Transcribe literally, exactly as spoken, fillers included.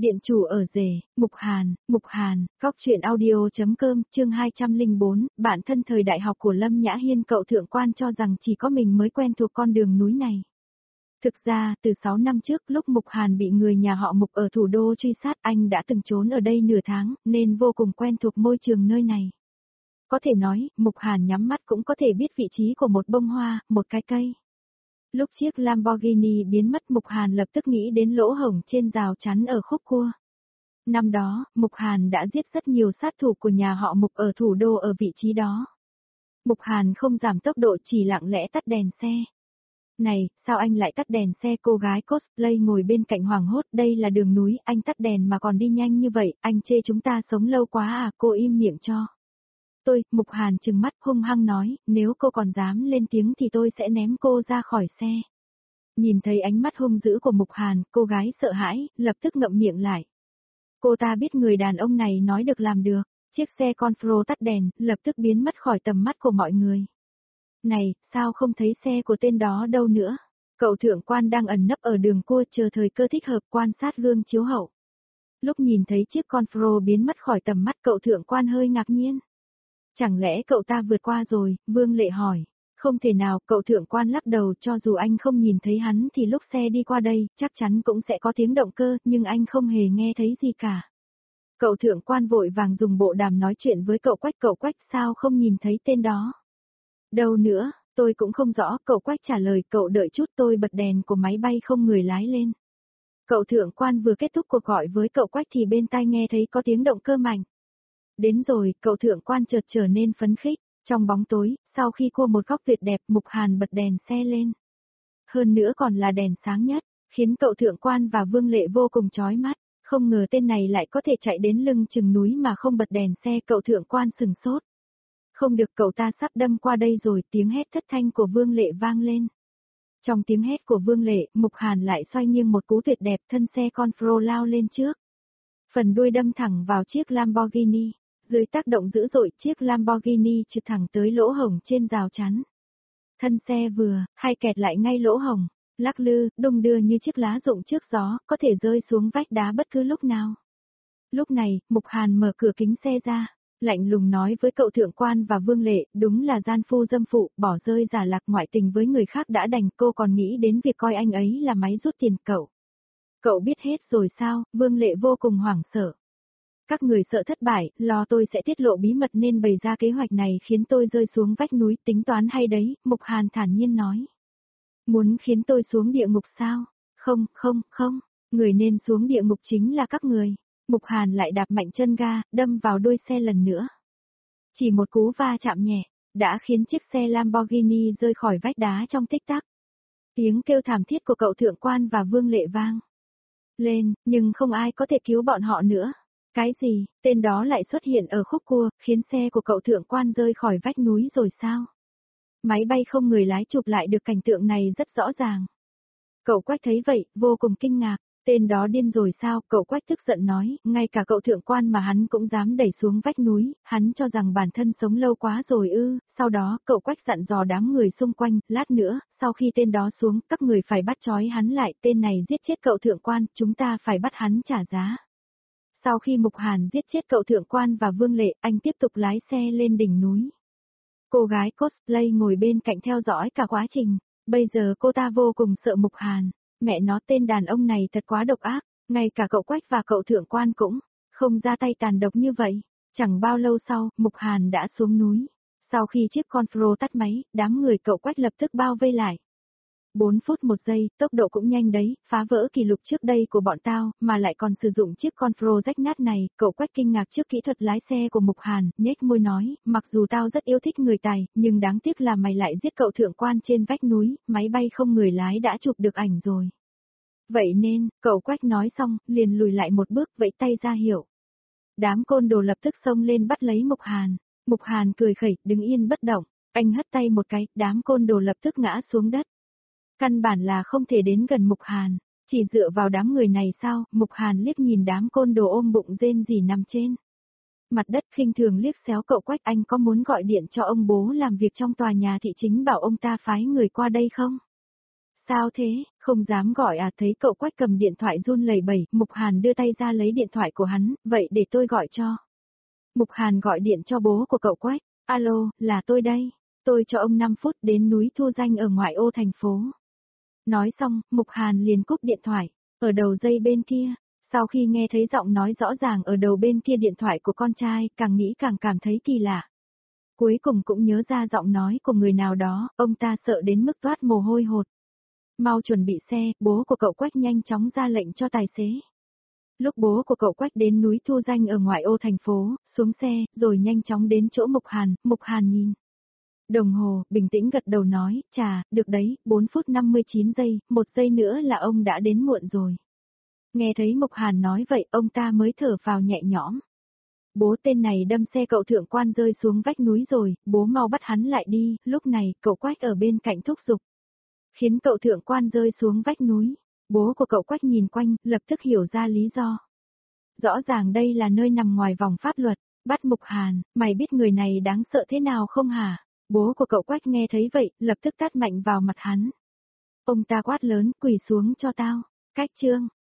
Điện chủ ở rể, Mục Hàn, Mục Hàn, góc truyện audio.com, chương hai trăm lẻ bốn, bạn thân thời đại học của Lâm Nhã Hiên. Cậu thượng quan cho rằng chỉ có mình mới quen thuộc con đường núi này. Thực ra, từ sáu năm trước lúc Mục Hàn bị người nhà họ Mục ở thủ đô truy sát, anh đã từng trốn ở đây nửa tháng, nên vô cùng quen thuộc môi trường nơi này. Có thể nói, Mục Hàn nhắm mắt cũng có thể biết vị trí của một bông hoa, một cái cây. Lúc chiếc Lamborghini biến mất, Mục Hàn lập tức nghĩ đến lỗ hổng trên rào chắn ở khúc cua. Năm đó, Mục Hàn đã giết rất nhiều sát thủ của nhà họ Mục ở thủ đô ở vị trí đó. Mục Hàn không giảm tốc độ, chỉ lặng lẽ tắt đèn xe. Này, sao anh lại tắt đèn xe? Cô gái cosplay ngồi bên cạnh hoảng hốt. Đây là đường núi, anh tắt đèn mà còn đi nhanh như vậy, anh chê chúng ta sống lâu quá à? Cô im miệng cho tôi. Mục Hàn trừng mắt hung hăng nói, nếu cô còn dám lên tiếng thì tôi sẽ ném cô ra khỏi xe. Nhìn thấy ánh mắt hung dữ của Mục Hàn, cô gái sợ hãi, lập tức ngậm miệng lại. Cô ta biết người đàn ông này nói được làm được. Chiếc xe Confro tắt đèn, lập tức biến mất khỏi tầm mắt của mọi người. Này, sao không thấy xe của tên đó đâu nữa? Cậu thượng quan đang ẩn nấp ở đường cua chờ thời cơ thích hợp quan sát gương chiếu hậu. Lúc nhìn thấy chiếc Confro biến mất khỏi tầm mắt, cậu thượng quan hơi ngạc nhiên. Chẳng lẽ cậu ta vượt qua rồi? Vương Lệ hỏi. Không thể nào, cậu thượng quan lắc đầu, cho dù anh không nhìn thấy hắn thì lúc xe đi qua đây, chắc chắn cũng sẽ có tiếng động cơ, nhưng anh không hề nghe thấy gì cả. Cậu thượng quan vội vàng dùng bộ đàm nói chuyện với cậu Quách. Cậu Quách, sao không nhìn thấy tên đó? Đâu nữa, tôi cũng không rõ. Cậu Quách trả lời. Cậu đợi chút, tôi bật đèn của máy bay không người lái lên. Cậu thượng quan vừa kết thúc cuộc gọi với cậu Quách thì bên tai nghe thấy có tiếng động cơ mạnh. Đến rồi, cậu thượng quan chợt trở nên phấn khích. Trong bóng tối, sau khi cua một góc tuyệt đẹp, Mục Hàn bật đèn xe lên. Hơn nữa còn là đèn sáng nhất, khiến cậu thượng quan và Vương Lệ vô cùng chói mắt. Không ngờ tên này lại có thể chạy đến lưng chừng núi mà không bật đèn xe. Cậu thượng quan sừng sốt. Không được, cậu ta sắp đâm qua đây rồi. Tiếng hét thất thanh của Vương Lệ vang lên. Trong tiếng hét của Vương Lệ, Mục Hàn lại xoay nghiêng một cú tuyệt đẹp, thân xe Confro lao lên trước. Phần đuôi đâm thẳng vào chiếc Lamborghini. Dưới tác động dữ dội, chiếc Lamborghini trượt thẳng tới lỗ hổng trên rào chắn. Thân xe vừa, hay kẹt lại ngay lỗ hổng, lắc lư, đung đưa như chiếc lá rụng trước gió, có thể rơi xuống vách đá bất cứ lúc nào. Lúc này, Mục Hàn mở cửa kính xe ra, lạnh lùng nói với cậu thượng quan và Vương Lệ, đúng là gian phu dâm phụ, bỏ rơi giả lạc ngoại tình với người khác đã đành, cô còn nghĩ đến việc coi anh ấy là máy rút tiền cậu. Cậu biết hết rồi sao? Vương Lệ vô cùng hoảng sợ. Các người sợ thất bại, lo tôi sẽ tiết lộ bí mật nên bày ra kế hoạch này khiến tôi rơi xuống vách núi, tính toán hay đấy, Mục Hàn thản nhiên nói. Muốn khiến tôi xuống địa ngục sao? Không, không, không, người nên xuống địa ngục chính là các người. Mục Hàn lại đạp mạnh chân ga, đâm vào đuôi xe lần nữa. Chỉ một cú va chạm nhẹ, đã khiến chiếc xe Lamborghini rơi khỏi vách đá trong tích tắc. Tiếng kêu thảm thiết của cậu thượng quan và Vương Lệ vang lên, nhưng không ai có thể cứu bọn họ nữa. Cái gì, tên đó lại xuất hiện ở khúc cua, khiến xe của cậu thượng quan rơi khỏi vách núi rồi sao? Máy bay không người lái chụp lại được cảnh tượng này rất rõ ràng. Cậu Quách thấy vậy, vô cùng kinh ngạc. Tên đó điên rồi sao? Cậu Quách tức giận nói, ngay cả cậu thượng quan mà hắn cũng dám đẩy xuống vách núi, hắn cho rằng bản thân sống lâu quá rồi ư. Sau đó, cậu Quách dặn dò đám người xung quanh, lát nữa, sau khi tên đó xuống, các người phải bắt trói hắn lại, tên này giết chết cậu thượng quan, chúng ta phải bắt hắn trả giá. Sau khi Mục Hàn giết chết cậu thượng quan và Vương Lệ, anh tiếp tục lái xe lên đỉnh núi. Cô gái cosplay ngồi bên cạnh theo dõi cả quá trình, bây giờ cô ta vô cùng sợ Mục Hàn. Mẹ nó, tên đàn ông này thật quá độc ác, ngay cả cậu Quách và cậu thượng quan cũng không ra tay tàn độc như vậy. Chẳng bao lâu sau, Mục Hàn đã xuống núi. Sau khi chiếc Confro tắt máy, đám người cậu Quách lập tức bao vây lại. bốn phút một giây, tốc độ cũng nhanh đấy, phá vỡ kỷ lục trước đây của bọn tao, mà lại còn sử dụng chiếc Confro rách nát này. Cậu Quách kinh ngạc trước kỹ thuật lái xe của Mục Hàn, nhếch môi nói, mặc dù tao rất yêu thích người tài, nhưng đáng tiếc là mày lại giết cậu thượng quan trên vách núi, máy bay không người lái đã chụp được ảnh rồi. Vậy nên, cậu Quách nói xong, liền lùi lại một bước, vẫy tay ra hiệu. Đám côn đồ lập tức xông lên bắt lấy Mục Hàn. Mục Hàn cười khẩy, đứng yên bất động, anh hất tay một cái, đám côn đồ lập tức ngã xuống đất. Căn bản là không thể đến gần Mục Hàn, chỉ dựa vào đám người này sao? Mục Hàn liếc nhìn đám côn đồ ôm bụng rên rỉ nằm trên mặt đất, khinh thường liếc xéo cậu Quách, anh có muốn gọi điện cho ông bố làm việc trong tòa nhà thị chính bảo ông ta phái người qua đây không? Sao thế, không dám gọi à? Thấy cậu Quách cầm điện thoại run lẩy bẩy, Mục Hàn đưa tay ra lấy điện thoại của hắn, vậy để tôi gọi cho. Mục Hàn gọi điện cho bố của cậu Quách, alo, là tôi đây, tôi cho ông năm phút đến núi Thu Danh ở ngoại ô thành phố. Nói xong, Mục Hàn liền cúp điện thoại, ở đầu dây bên kia, sau khi nghe thấy giọng nói rõ ràng ở đầu bên kia điện thoại của con trai, càng nghĩ càng cảm thấy kỳ lạ. Cuối cùng cũng nhớ ra giọng nói của người nào đó, ông ta sợ đến mức toát mồ hôi hột. Mau chuẩn bị xe, bố của cậu Quách nhanh chóng ra lệnh cho tài xế. Lúc bố của cậu Quách đến núi Thu Danh ở ngoại ô thành phố, xuống xe, rồi nhanh chóng đến chỗ Mục Hàn, Mục Hàn nhìn đồng hồ, bình tĩnh gật đầu nói, chà, được đấy, bốn phút năm mươi chín giây, một giây nữa là ông đã đến muộn rồi. Nghe thấy Mục Hàn nói vậy, ông ta mới thở vào nhẹ nhõm. Bố tên này đâm xe cậu thượng quan rơi xuống vách núi rồi, bố mau bắt hắn lại đi, lúc này, cậu Quách ở bên cạnh thúc giục. Khiến cậu thượng quan rơi xuống vách núi. Bố của cậu Quách nhìn quanh, lập tức hiểu ra lý do. Rõ ràng đây là nơi nằm ngoài vòng pháp luật, bắt Mục Hàn, mày biết người này đáng sợ thế nào không hả? Bố của cậu Quách nghe thấy vậy, lập tức tát mạnh vào mặt hắn. Ông ta quát lớn, quỳ xuống cho tao, cách chương.